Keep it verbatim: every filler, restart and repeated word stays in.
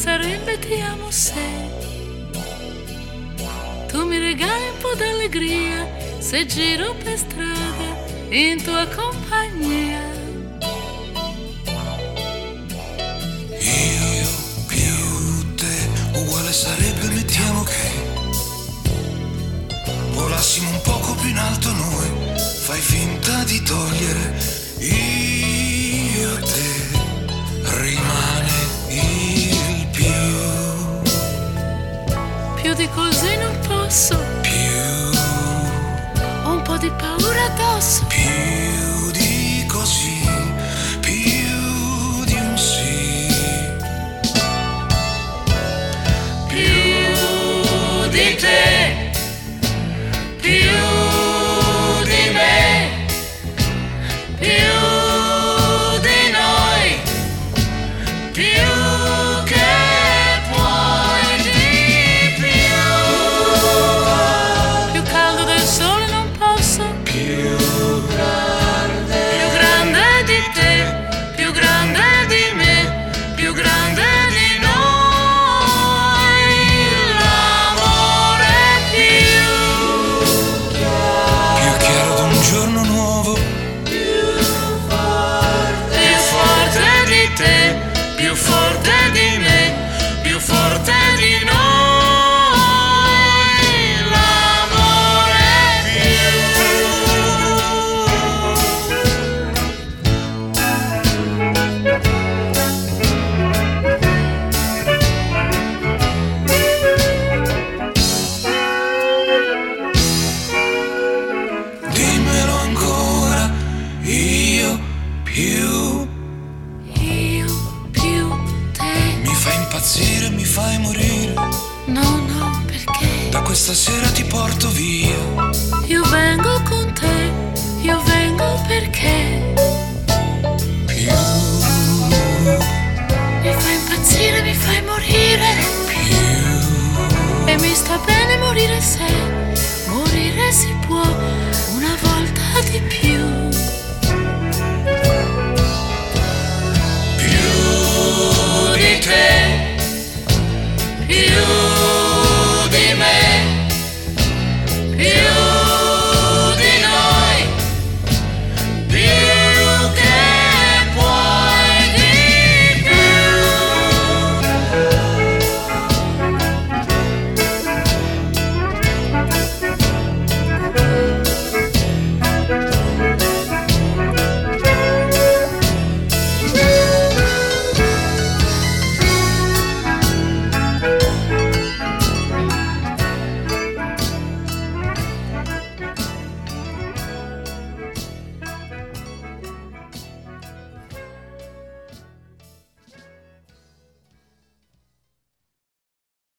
sarebbe ti amo se tu mi regali un po' d'allegria se giro per strada in tua compagnia. Io più te uguale sarebbe, mettiamo che volassimo un poco più in alto noi, fai finta di togliere io te, rimane il più. Più di così non posso, Più, ho un po' di paura addosso. più di così, più di un sì. Più di te, più di me, più di noi, più che puoi di più. Più caldo del sole non posso, Più più grande di te, più grande di me, più grande di noi. L'amore più, più chiaro d'un giorno nuovo, più forte di te, più forte di me, più forte di noi. L'amore dimmelo ancora, io più io più te. mi fai impazzire, mi fai morire, No, no, perché da questa sera ti porto via. io vengo con te, io vengo perché Più, mi fai impazzire, mi fai morire più, e mi sta bene morire se